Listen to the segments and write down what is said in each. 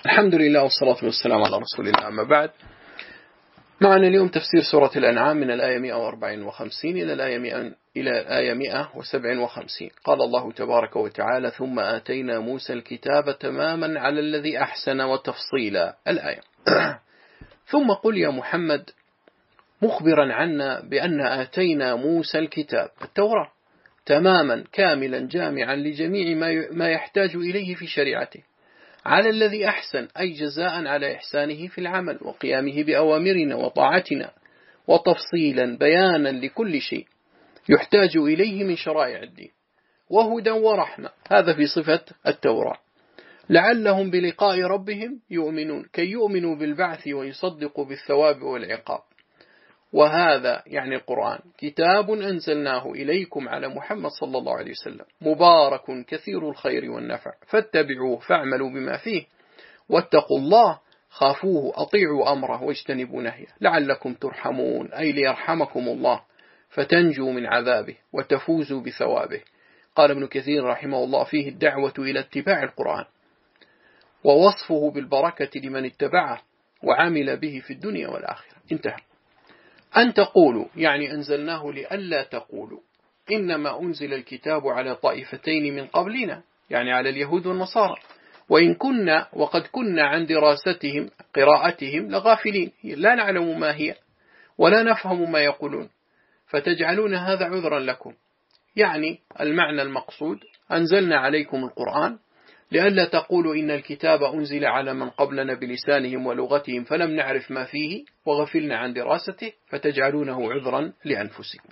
الحمد لله والصلاة والسلام على رسول الله. أما بعد، معنا اليوم تفسير سورة الأنعام من الآية 154 إلى الآية 157. قال الله تبارك وتعالى: ثم آتينا موسى الكتاب تماما على الذي أحسن وتفصيلا. الآية. ثم قل يا محمد مخبرا عنا بأن آتينا موسى الكتاب التوراة تماما كاملا جامعا لجميع ما يحتاج إليه في شريعته، على الذي أحسن، أي جزاء على إحسانه في العمل وقيامه بأوامرنا وطاعتنا، وتفصيلا بيانا لكل شيء يحتاج إليه من شرائع الدين، وهدى ورحمة. هذا في صفة التوراة، لعلهم بلقاء ربهم يؤمنون، كي يؤمنوا بالبعث ويصدقوا بالثواب والعقاب. وهذا يعني القرآن كتاب أنزلناه إليكم على محمد صلى الله عليه وسلم، مبارك كثير الخير والنفع، فاتبعوه فاعملوا بما فيه، واتقوا الله خافوه، أطيعوا أمره واجتنبوا نهيه، لعلكم ترحمون، أي ليرحمكم الله فتنجوا من عذابه وتفوزوا بثوابه. قال ابن كثير رحمه الله: فيه الدعوة إلى اتباع القرآن ووصفه بالبركة لمن اتبعه وعمل به في الدنيا والآخرة. انتهى. أن تقولوا يعني أنزلناه لألا تقولوا إنما أنزل الكتاب على طائفتين من قبلنا، يعني على اليهود والنصارى، وقد كنا عن دراستهم قراءتهم لغافلين، لا نعلم ما هي ولا نفهم ما يقولون، فتجعلون هذا عذرا لكم. يعني المعنى المقصود: أنزلنا عليكم القرآن لئلا تقولوا إن الكتاب أنزل على من قبلنا بلسانهم ولغتهم فلم نعرف ما فيه وغفلنا عن دراسته، فتجعلونه عذرا لأنفسكم.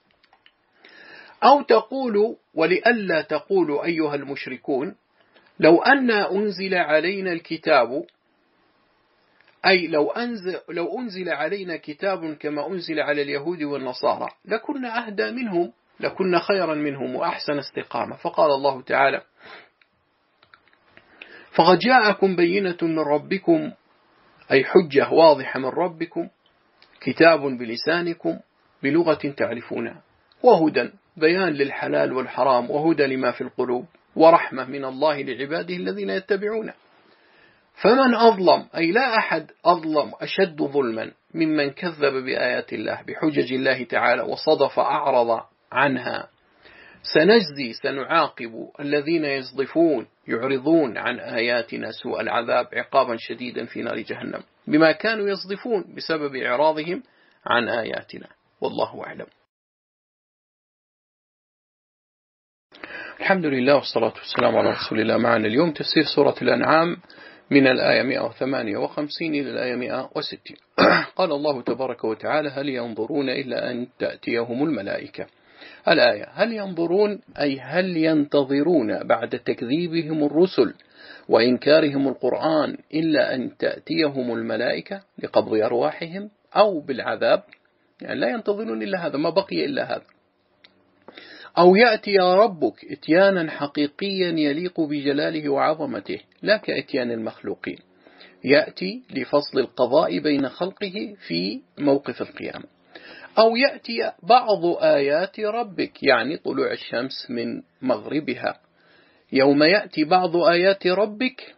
أو تقولوا ولئلا تقولوا أيها المشركون لو أن أنزل علينا الكتاب، أي لو أنزل علينا كتاب كما أنزل على اليهود والنصارى لكنا أهدى منهم، لكنا خيرا منهم وأحسن استقامة. فقال الله تعالى: فقد جاءكم بينة من ربكم، أي حجة واضحة من ربكم، كتاب بلسانكم بلغة تعرفونها، وهدى بيان للحلال والحرام، وهدى لما في القلوب، ورحمة من الله لعباده الذين يتبعونه. فمن أظلم، أي لا أحد أظلم أشد ظلما ممن كذب بآيات الله بحجج الله تعالى وصدف أعرض عنها. سنعاقب الذين يصدفون يعرضون عن آياتنا سوء العذاب عقابا شديدا في نار جهنم بما كانوا يصدفون بسبب إعراضهم عن آياتنا، والله أعلم. الحمد لله والصلاة والسلام على رسول الله. معنا اليوم تفسير سورة الأنعام من الآية 158 إلى الآية 160. قال الله تبارك وتعالى: هل ينظرون إلا أن تأتيهم الملائكة. الآية: هل ينظرون أي هل ينتظرون بعد تكذيبهم الرسل وإنكارهم القرآن إلا أن تأتيهم الملائكة لقبض أرواحهم أو بالعذاب، يعني لا ينتظرون إلا هذا، ما بقي إلا هذا. أو يأتي ربك إتيانا حقيقيا يليق بجلاله وعظمته، لا كإتيان المخلوقين، يأتي لفصل القضاء بين خلقه في موقف القيامة. أو يأتي بعض آيات ربك، يعني طلوع الشمس من مغربها. يوم يأتي بعض آيات ربك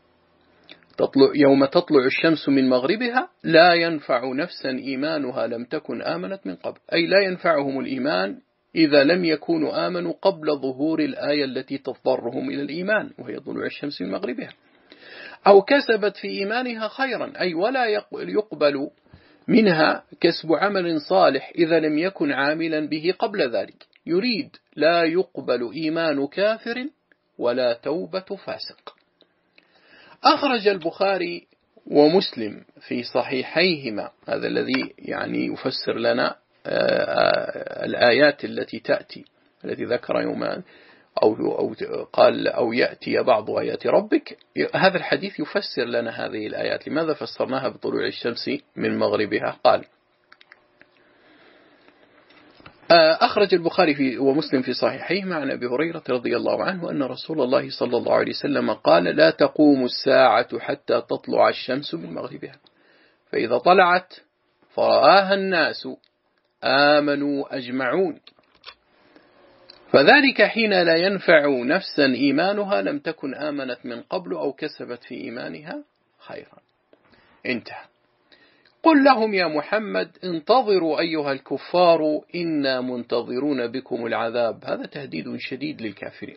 يوم تطلع الشمس من مغربها لا ينفع نفسا إيمانها لم تكن آمنت من قبل، أي لا ينفعهم الإيمان إذا لم يكونوا آمنوا قبل ظهور الآية التي تضطرهم إلى الإيمان، وهي طلوع الشمس من مغربها. أو كسبت في إيمانها خيرا، أي ولا يقبل منها كسب عمل صالح إذا لم يكن عاملا به قبل ذلك. يريد: لا يقبل إيمان كافر ولا توبة فاسق. أخرج البخاري ومسلم في صحيحيهما، هذا الذي يعني يفسر لنا الآيات التي تأتي، التي ذكر يومان أو قال أو يأتي بعض آيات ربك. هذا الحديث يفسر لنا هذه الآيات. لماذا فسرناها بطلوع الشمس من مغربها؟ قال: أخرج البخاري ومسلم في صحيحيه عن أبي هريرة رضي الله عنه أن رسول الله صلى الله عليه وسلم قال: لا تقوم الساعة حتى تطلع الشمس من مغربها، فإذا طلعت فرآها الناس آمنوا أجمعون. فذلك حين لا ينفع نفسا إيمانها لم تكن آمنت من قبل أو كسبت في إيمانها خيرا. انتهى. قل لهم يا محمد انتظروا أيها الكفار إنا منتظرون بكم العذاب. هذا تهديد شديد للكافرين.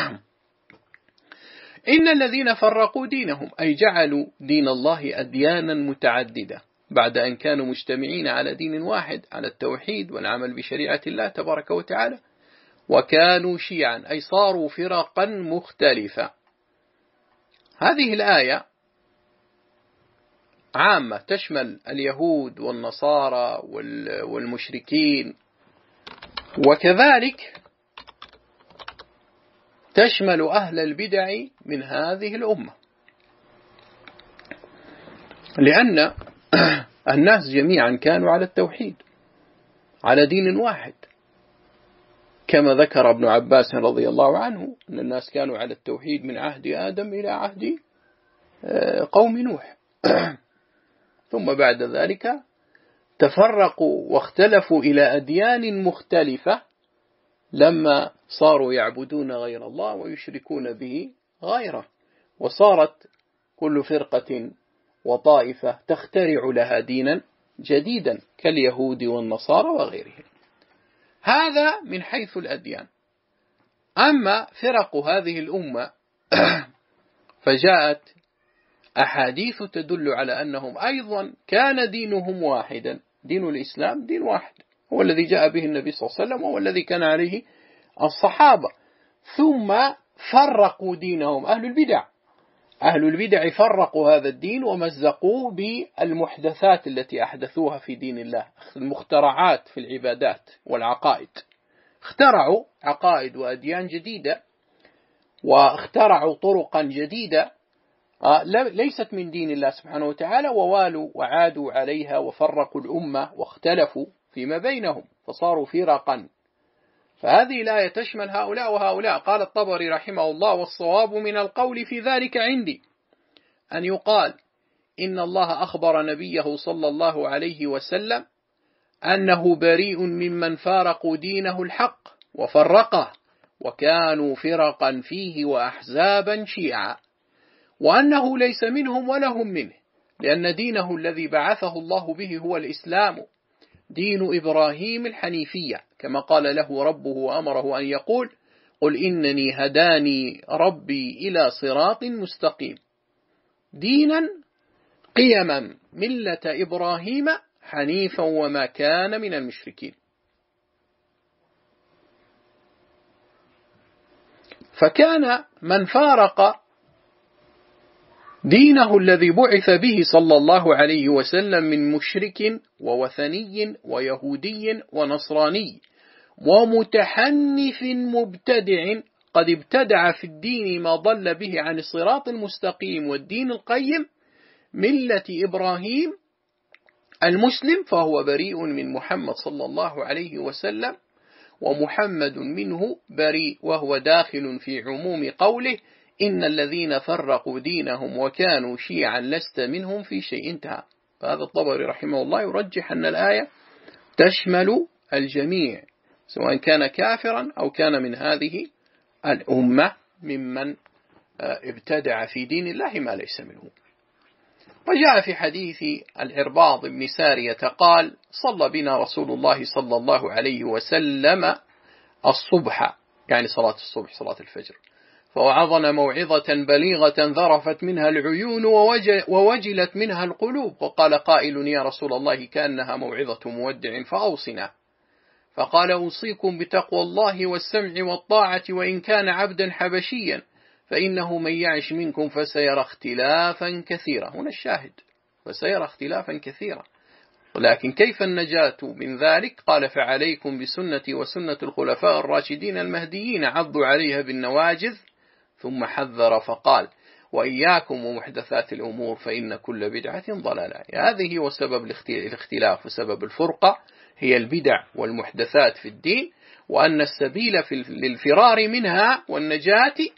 إن الذين فرقوا دينهم أي جعلوا دين الله أديانا متعددة بعد أن كانوا مجتمعين على دين واحد، على التوحيد والعمل بشريعة الله تبارك وتعالى، وكانوا شيعا أي صاروا فرقا مختلفة. هذه الآية عامة تشمل اليهود والنصارى والمشركين، وكذلك تشمل أهل البدع من هذه الأمة، لأن الناس جميعا كانوا على التوحيد على دين واحد، كما ذكر ابن عباس رضي الله عنه أن الناس كانوا على التوحيد من عهد آدم إلى عهد قوم نوح. ثم بعد ذلك تفرقوا واختلفوا إلى أديان مختلفة لما صاروا يعبدون غير الله ويشركون به غيره، وصارت كل فرقة وطائفة تخترع لها دينا جديدا كاليهود والنصارى وغيرهم. هذا من حيث الأديان. أما فرق هذه الأمة فجاءت أحاديث تدل على أنهم أيضا كان دينهم واحدا، دين الإسلام دين واحد هو الذي جاء به النبي صلى الله عليه وسلم وهو الذي كان عليه الصحابة، ثم فرقوا دينهم أهل البدع فرقوا هذا الدين ومزقوه بالمحدثات التي أحدثوها في دين الله، المخترعات في العبادات والعقائد. اخترعوا عقائد وأديان جديدة واخترعوا طرقا جديدة ليست من دين الله سبحانه وتعالى، ووالوا وعادوا عليها وفرقوا الأمة واختلفوا فيما بينهم فصاروا فرقا. فهذه الآية تشمل هؤلاء وهؤلاء. قال الطبري رحمه الله: والصواب من القول في ذلك عندي أن يقال إن الله أخبر نبيه صلى الله عليه وسلم أنه بريء ممن فارقوا دينه الحق وفرقه وكانوا فرقا فيه وأحزابا شيعا، وأنه ليس منهم ولا هم منه، لأن دينه الذي بعثه الله به هو الإسلام، دين إبراهيم الحنيفية، كما قال له ربه وأمره أن يقول: قل إنني هداني ربي إلى صراط مستقيم دينا قيما ملة إبراهيم حنيفا وما كان من المشركين. فكان من فارق دينه الذي بعث به صلى الله عليه وسلم من مشرك ووثني ويهودي ونصراني ومتحنف مبتدع قد ابتدع في الدين ما ضل به عن الصراط المستقيم والدين القيم ملة إبراهيم المسلم، فهو بريء من محمد صلى الله عليه وسلم، ومحمد منه بريء، وهو داخل في عموم قوله: إن الذين فرقوا دينهم وكانوا شيعا لست منهم في شيء. انتهى. فهذا الطبري رحمه الله يرجح أن الآية تشمل الجميع سواء كان كافرا أو كان من هذه الأمة ممن ابتدع في دين الله ما ليس منه. وجاء في حديث العرباض بن سارية قال: صلى بنا رسول الله صلى الله عليه وسلم الصبح، يعني صلاة الصبح صلاة الفجر، فوعظنا موعظة بليغة ذرفت منها العيون ووجلت منها القلوب، وقال قائل: يا رسول الله كأنها موعظة مودع فأوصنا. فقال: أوصيكم بتقوى الله والسمع والطاعة وإن كان عبدا حبشيا، فإنه من يعش منكم فسيرى اختلافا كثيرا. هنا الشاهد: فسيرى اختلافا كثيرا. ولكن كيف النجاة من ذلك؟ قال: فعليكم بسنتي وسنة الخلفاء الراشدين المهديين عضوا عليها بالنواجذ، ثم حذر فقال: وإياكم ومحدثات الأمور فإن كل بدعة ضلالة. هذه هو سبب الاختلاف وسبب الفرقة، هي البدع والمحدثات في الدين، وأن السبيل للفرار منها والنجاة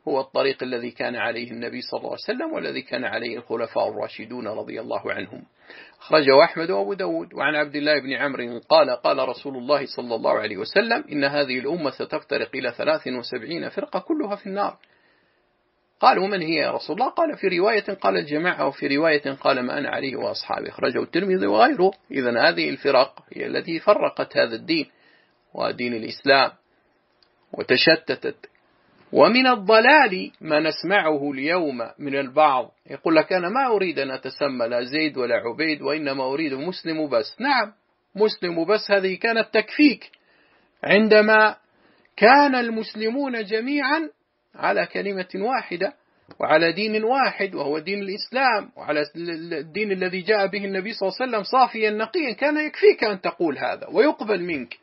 هو الطريق الذي كان عليه النبي صلى الله عليه وسلم والذي كان عليه الخلفاء الراشدون رضي الله عنهم. أخرجه أحمد وأبو داود. وعن عبد الله بن عمرو قال قال رسول الله صلى الله عليه وسلم: إن هذه الأمة ستفترق إلى 73 فرقة كلها في النار. قالوا: من هي يا رسول الله؟ قال: في رواية قال الجماعة، وفي رواية قال ما أنا عليه وأصحابي. أخرجه الترمذي وغيره. إذن هذه الفرق هي التي فرقت هذا الدين ودين الإسلام وتشتتت. ومن الضلال ما نسمعه اليوم من البعض يقول لك: أنا ما أريد أن أتسمى لا زيد ولا عبيد، وإنما أريد مسلم بس. نعم، مسلم بس هذه كانت تكفيك عندما كان المسلمون جميعا على كلمة واحدة وعلى دين واحد وهو دين الإسلام، وعلى الدين الذي جاء به النبي صلى الله عليه وسلم صافيا نقيا، كان يكفيك أن تقول هذا ويقبل منك.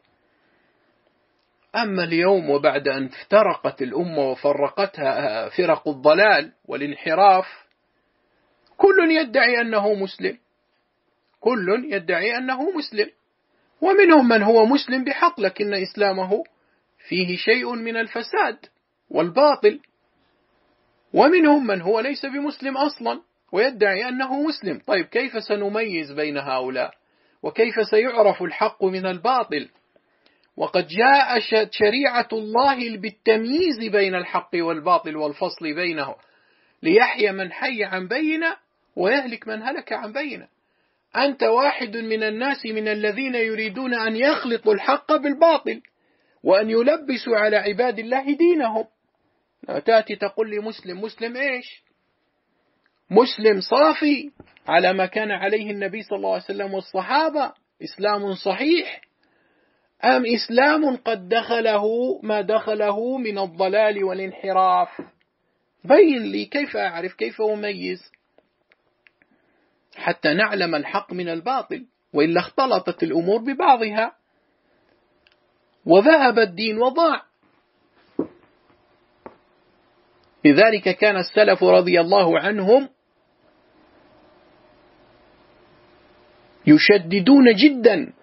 أما اليوم وبعد أن افترقت الأمة وفرقتها فرق الضلال والانحراف، كل يدعي أنه مسلم، كل يدعي أنه مسلم، ومنهم من هو مسلم بحق لكن إسلامه فيه شيء من الفساد والباطل، ومنهم من هو ليس بمسلم أصلا ويدعي أنه مسلم. طيب كيف سنميز بين هؤلاء؟ وكيف سيعرف الحق من الباطل؟ وقد جاء شريعة الله بالتمييز بين الحق والباطل والفصل بينه، ليحيى من حي عن بينة ويهلك من هلك عن بينة. أنت واحد من الناس من الذين يريدون أن يخلطوا الحق بالباطل وأن يلبسوا على عباد الله دينهم. تأتي تقول لي مسلم، مسلم إيش؟ مسلم صافي على ما كان عليه النبي صلى الله عليه وسلم والصحابة، إسلام صحيح، أم إسلام قد دخله ما دخله من الضلال والانحراف؟ بين لي كيف أعرف، كيف أميز حتى نعلم الحق من الباطل، وإلا اختلطت الأمور ببعضها وذهب الدين وضاع. لذلك كان السلف رضي الله عنهم يشددون جدا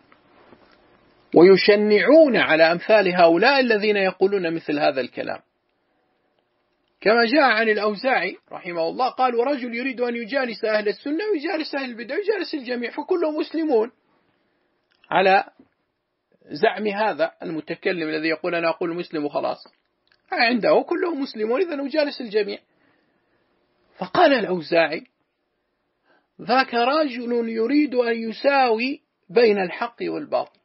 ويشنعون على أمثال هؤلاء الذين يقولون مثل هذا الكلام، كما جاء عن الأوزاعي رحمه الله قال: ورجل يريد أن يجالس أهل السنة ويجالس أهل البدع ويجالس الجميع فكلهم مسلمون، على زعم هذا المتكلم الذي يقول أنا أقول مسلم وخلاص، عنده كلهم مسلمون إذن يجالس الجميع. فقال الأوزاعي: ذاك رجل يريد أن يساوي بين الحق والباطل.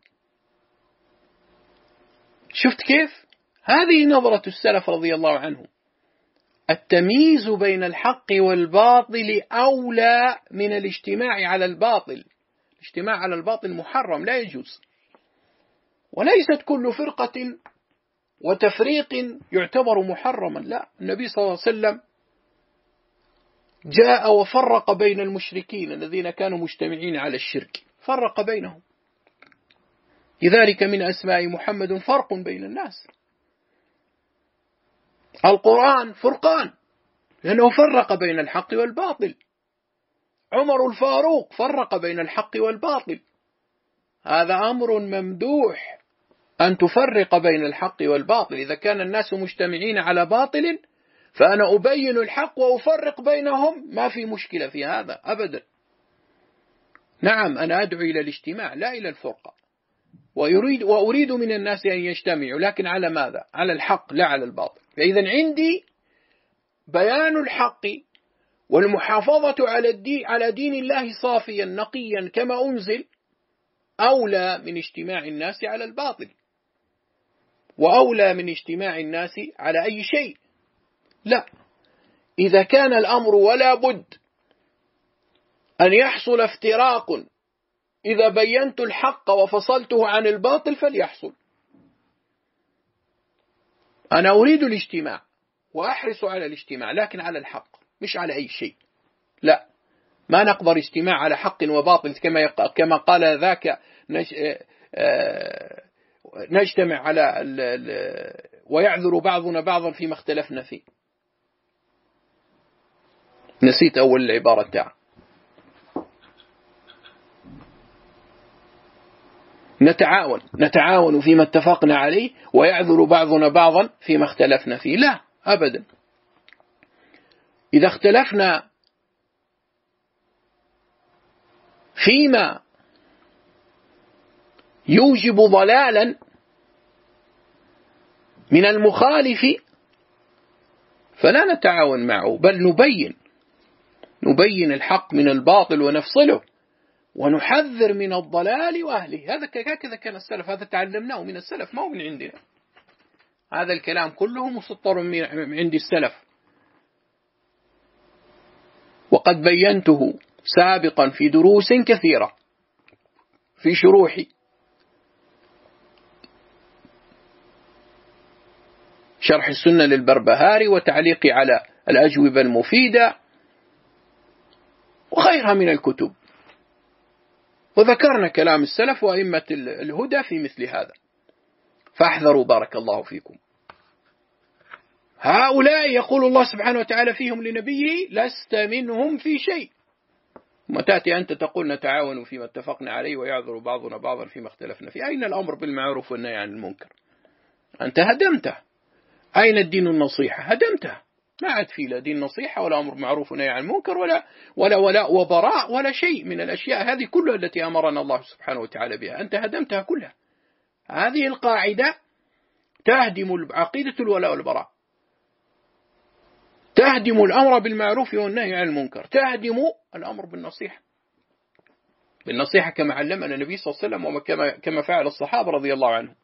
شفت كيف؟ هذه نظرة السلف رضي الله عنهم. التمييز بين الحق والباطل أولى من الاجتماع على الباطل. الاجتماع على الباطل محرم لا يجوز، وليست كل فرقة وتفريق يعتبر محرما، لا، النبي صلى الله عليه وسلم جاء وفرق بين المشركين الذين كانوا مجتمعين على الشرك، فرق بينهم. لذلك من أسماء محمد فرق بين الناس. القرآن فرقان لأنه فرق بين الحق والباطل. عمر الفاروق فرق بين الحق والباطل. هذا أمر ممدوح أن تفرق بين الحق والباطل. إذا كان الناس مجتمعين على باطل فأنا أبين الحق وأفرق بينهم، ما في مشكلة في هذا أبدا. نعم، أنا أدعو إلى الاجتماع لا إلى الفرقة، وأريد من الناس أن يجتمعوا، لكن على ماذا؟ على الحق لا على الباطل. فإذا عندي بيان الحق والمحافظة على دين الله صافيا نقيا كما أنزل أولى من اجتماع الناس على الباطل، وأولى من اجتماع الناس على أي شيء. لا، إذا كان الأمر ولا بد أن يحصل افتراق، إذا بينت الحق وفصلته عن الباطل فليحصل. أنا أريد الاجتماع وأحرص على الاجتماع، لكن على الحق مش على أي شيء. لا، ما نقدر اجتماع على حق وباطل كما قال ذاك نجتمع على ويعذر بعضنا بعضا فيما اختلفنا فيه. نسيت أول العبارة تاعه. نتعاون فيما اتفقنا عليه ويعذر بعضنا بعضا فيما اختلفنا فيه. لا أبدا، إذا اختلفنا فيما يوجب ضلالا من المخالف فلا نتعاون معه، بل نبين الحق من الباطل ونفصله ونحذر من الضلال وأهله. هكذا كان السلف، هذا تعلمناه من السلف، ما هو من عندنا. هذا الكلام كله مسطر من عند السلف، وقد بينته سابقا في دروس كثيرة في شروح شرح السنة للبربهاري وتعليقي على الأجوبة المفيدة وغيرها من الكتب، وذكرنا كلام السلف وأئمة الهدى في مثل هذا. فاحذروا بارك الله فيكم. هؤلاء يقول الله سبحانه وتعالى فيهم لنبيه: لست منهم في شيء. ثم تأتي أنت تقول نتعاون فيما اتفقنا عليه ويعذر بعضنا بعضا فيما اختلفنا فيه. أين الأمر بالمعروف والنهي عن المنكر؟ أنت هدمته. أين الدين النصيحة؟ هدمته. ما عاد في لا دين نصيحة ولا أمر معروف ونهي عن المنكر ولا ولاء وبراء ولا شيء من الأشياء هذه كلها التي أمرنا الله سبحانه وتعالى بها. أنت هدمتها كلها. هذه القاعدة تهدم عقيدة الولاء والبراء، تهدم الأمر بالمعروف والنهي عن المنكر، تهدم الأمر بالنصيحة كما علمنا النبي صلى الله عليه وسلم وكما فعل الصحابة رضي الله عنهم.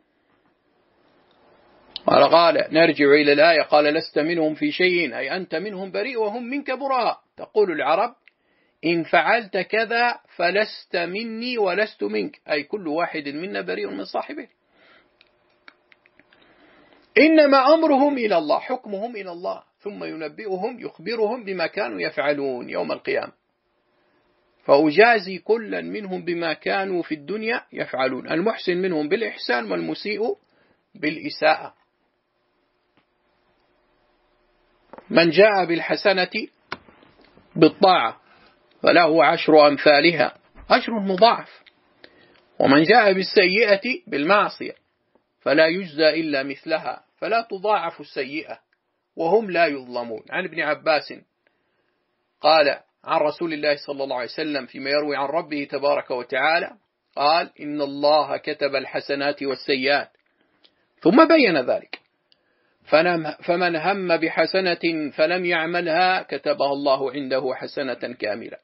قال نرجع إلى الآية: قال لست منهم في شيء، أي أنت منهم بريء وهم منك براء. تقول العرب: إن فعلت كذا فلست مني ولست منك، أي كل واحد منا بريء من صاحبه. إنما أمرهم إلى الله، حكمهم إلى الله، ثم يخبرهم بما كانوا يفعلون يوم القيامة، فأجازي كلا منهم بما كانوا في الدنيا يفعلون، المحسن منهم بالإحسان والمسيء بالإساءة. من جاء بالحسنة بالطاعة فله 10 أمثالها، أجر مضاعف، ومن جاء بالسيئة بالمعصية فلا يجزى إلا مثلها، فلا تضاعف السيئة وهم لا يظلمون. عن ابن عباس قال عن رسول الله صلى الله عليه وسلم فيما يروي عن ربه تبارك وتعالى قال: إن الله كتب الحسنات والسيئات، ثم بين ذلك: فمن هم بحسنة فلم يعملها كتبها الله عنده حسنة كاملة،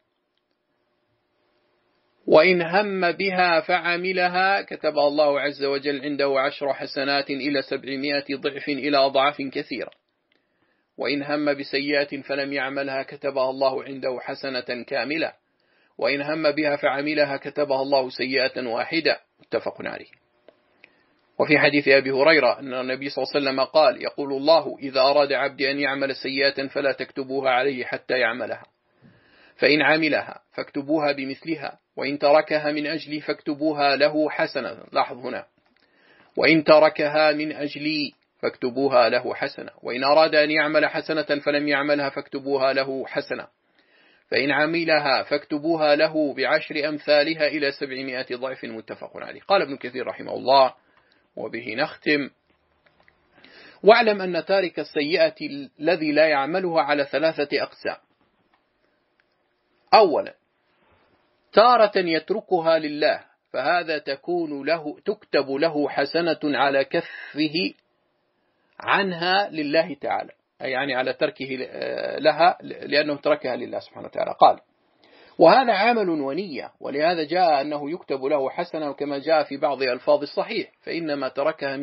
وإن هم بها فعملها كتبها الله عز وجل عنده 10 حسنات إلى 700 ضعف إلى أضعاف كثيرة، وإن هم بسيئة فلم يعملها كتبها الله عنده حسنة كاملة، وإن هم بها فعملها كتبها الله سيئة واحدة. متفق عليه. وفي حديث أبي هريرة أن النبي صلى الله عليه وسلم قال: يقول الله: إذا أراد عبدي أن يعمل سيئة فلا تكتبوها عليه حتى يعملها، فإن عملها فاكتبوها بمثلها، وإن تركها من أجلي فاكتبوها له حسنة. لاحظ هنا: وإن تركها من أجلي فاكتبوها له حسنة، وإن أراد أن يعمل حسنة فلم يعملها فاكتبوها له حسنة، فإن عملها فاكتبوها له ب10 أمثالها إلى 700 ضعف. متفق عليه. قال ابن كثير رحمه الله: وبه نختم: واعلم أن تارك السيئة الذي لا يعملها على 3 أقسام. أولا، تارة يتركها لله، فهذا تكتب له حسنة على كفه عنها لله تعالى، أي يعني على تركه لها لأنه تركها لله سبحانه وتعالى. قال: وهذا عمل ونية، ولهذا جاء أنه يكتب له حسنة كما جاء في بعض ألفاظ الصحيح: فإنما تركها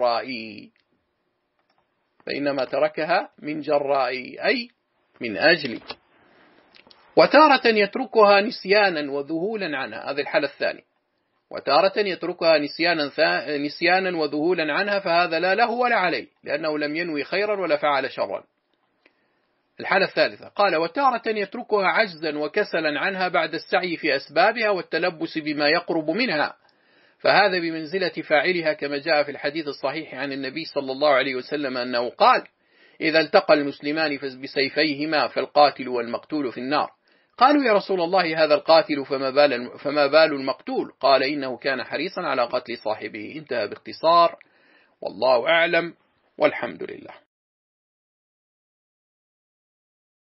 من جرائي، أي من أجلي. وتارة يتركها نسيانا وذهولا عنها، هذه الحالة الثانية. وتارة يتركها نسيانا وذهولا عنها، فهذا لا له ولا عليه، لأنه لم ينوي خيرا ولا فعل شرا. الحالة الثالثة قال: وتارة يتركها عجزا وكسلا عنها بعد السعي في أسبابها والتلبس بما يقرب منها، فهذا بمنزلة فاعلها، كما جاء في الحديث الصحيح عن النبي صلى الله عليه وسلم أنه قال: إذا التقى المسلمان بسيفيهما فالقاتل والمقتول في النار. قالوا: يا رسول الله، هذا القاتل فما بال المقتول؟ قال: إنه كان حريصا على قتل صاحبه. انتهى باختصار، والله أعلم، والحمد لله.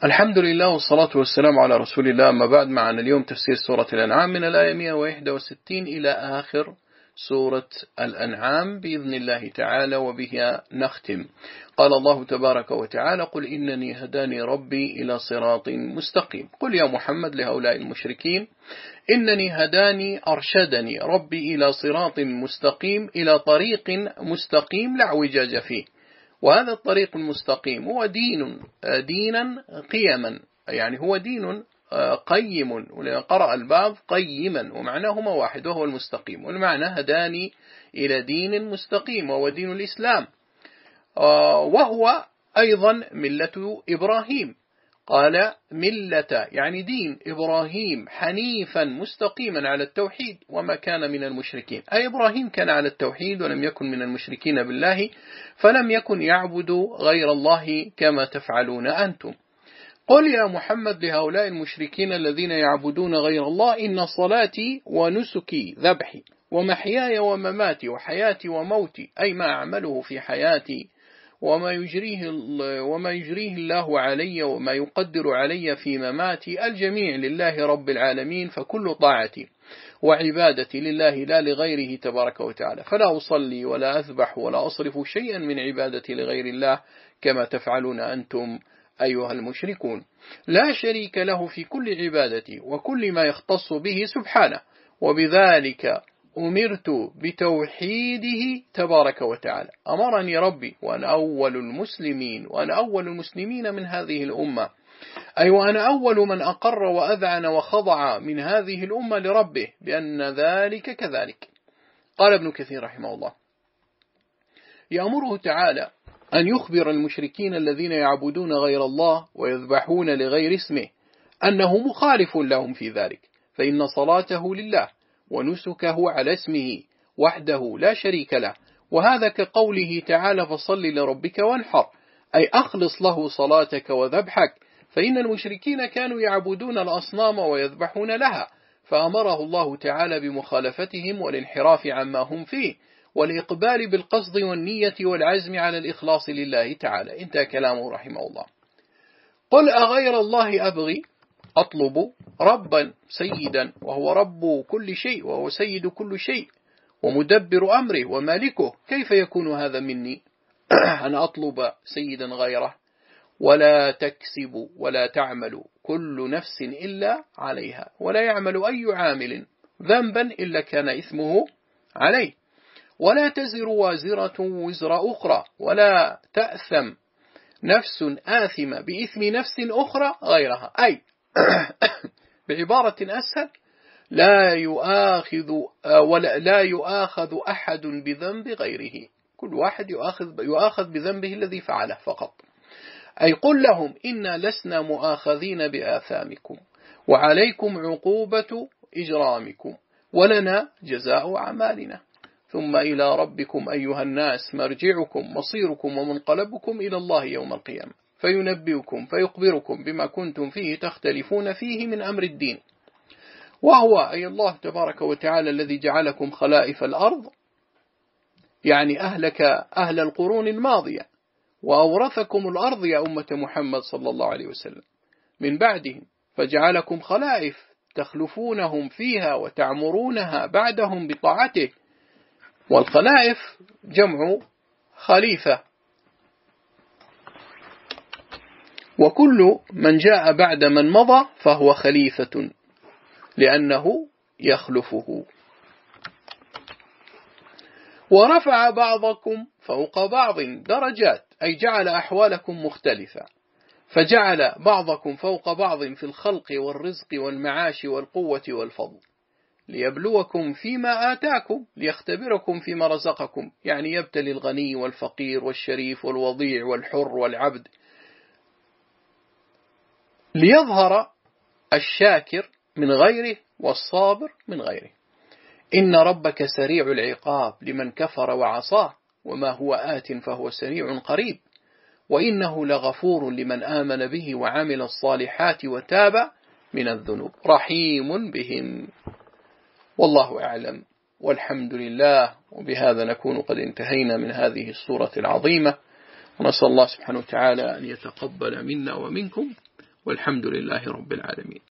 الحمد لله والصلاة والسلام على رسول الله. أما بعد، معنا اليوم تفسير سورة الأنعام من الآية 161 إلى آخر سورة الأنعام بإذن الله تعالى، وبها نختم. قال الله تبارك وتعالى: قل إنني هداني ربي إلى صراط مستقيم. قل يا محمد لهؤلاء المشركين: إنني هداني أرشدني ربي إلى صراط مستقيم، إلى طريق مستقيم لا اعوجاج فيه. وهذا الطريق المستقيم هو دينا قيما، يعني هو دين قيم، قرأ البعض قيما ومعناهما واحد وهو المستقيم، والمعنى هداني إلى دين مستقيم وهو دين الإسلام، وهو أيضا ملة إبراهيم. قال ملة يعني دين إبراهيم حنيفا مستقيما على التوحيد وما كان من المشركين، أي إبراهيم كان على التوحيد ولم يكن من المشركين بالله، فلم يكن يعبد غير الله كما تفعلون أنتم. قل يا محمد لهؤلاء المشركين الذين يعبدون غير الله: إن صلاتي ونسكي ذبحي ومحياي ومماتي وحياتي وموتي، أي ما أعمله في حياتي وما يجريه الله علي وما يقدر علي في مماتي، الجميع لله رب العالمين، فكل طاعتي وعبادتي لله لا لغيره تبارك وتعالى، فلا أصلي ولا أذبح ولا أصرف شيئا من عبادتي لغير الله كما تفعلون أنتم أيها المشركون. لا شريك له في كل عبادتي وكل ما يختص به سبحانه، وبذلك أمرت بتوحيده تبارك وتعالى. أمرني ربي وأنا أول المسلمين، وأنا أول المسلمين من هذه الأمة، أي وأنا أول من أقر وأذعن وخضع من هذه الأمة لربه بأن ذلك كذلك. قال ابن كثير رحمه الله: يأمره تعالى أن يخبر المشركين الذين يعبدون غير الله ويذبحون لغير اسمه أنه مخالف لهم في ذلك، فإن صلاته لله ونسكه على اسمه وحده لا شريك له، وهذا كقوله تعالى: فصل لربك وانحر، أي أخلص له صلاتك وذبحك، فإن المشركين كانوا يعبدون الأصنام ويذبحون لها، فأمره الله تعالى بمخالفتهم والانحراف عما هم فيه، والإقبال بالقصد والنية والعزم على الإخلاص لله تعالى. انتهى كلامه رحمه الله. قل أغير الله أبغي أطلب ربا سيدا وهو رب كل شيء وهو سيد كل شيء ومدبر أمره ومالكه، كيف يكون هذا مني أنا أطلب سيدا غيره؟ ولا تكسب ولا تعمل كل نفس إلا عليها، ولا يعمل أي عامل ذنبا إلا كان إثمه عليه، ولا تزر وازرة وزر أخرى، ولا تأثم نفس آثمة بإثم نفس أخرى غيرها، أي بعبارة أسهل: لا يؤاخذ أحد بذنب غيره، كل واحد يؤاخذ بذنبه الذي فعله فقط. أي قل لهم: إنا لسنا مؤاخذين بآثامكم، وعليكم عقوبة إجرامكم، ولنا جزاء أعمالنا، ثم إلى ربكم أيها الناس مرجعكم مصيركم ومنقلبكم إلى الله يوم القيامة، فينبئكم فيخبركم بما كنتم فيه تختلفون فيه من أمر الدين، وهو أي الله تبارك وتعالى الذي جعلكم خلائف الأرض، يعني أهلك أهل القرون الماضية، وأورثكم الأرض يا أمة محمد صلى الله عليه وسلم من بعدهم، فجعلكم خلائف تخلفونهم فيها وتعمرونها بعدهم بطاعته. والخلائف جمع خليفة، وكل من جاء بعد من مضى فهو خليفة لأنه يخلفه. ورفع بعضكم فوق بعض درجات، أي جعل أحوالكم مختلفة، فجعل بعضكم فوق بعض في الخلق والرزق والمعاش والقوة والفضل، ليبلوكم فيما آتاكم، ليختبركم فيما رزقكم، يعني يبتلي الغني والفقير والشريف والوضيع والحر والعبد، ليظهر الشاكر من غيره والصابر من غيره. إن ربك سريع العقاب لمن كفر وعصاه، وما هو آت فهو سريع قريب، وإنه لغفور لمن آمن به وعمل الصالحات وتاب من الذنوب، رحيم بهم. والله أعلم، والحمد لله. وبهذا نكون قد انتهينا من هذه السورة العظيمة، ونسأل الله سبحانه وتعالى أن يتقبل منا ومنكم، والحمد لله رب العالمين.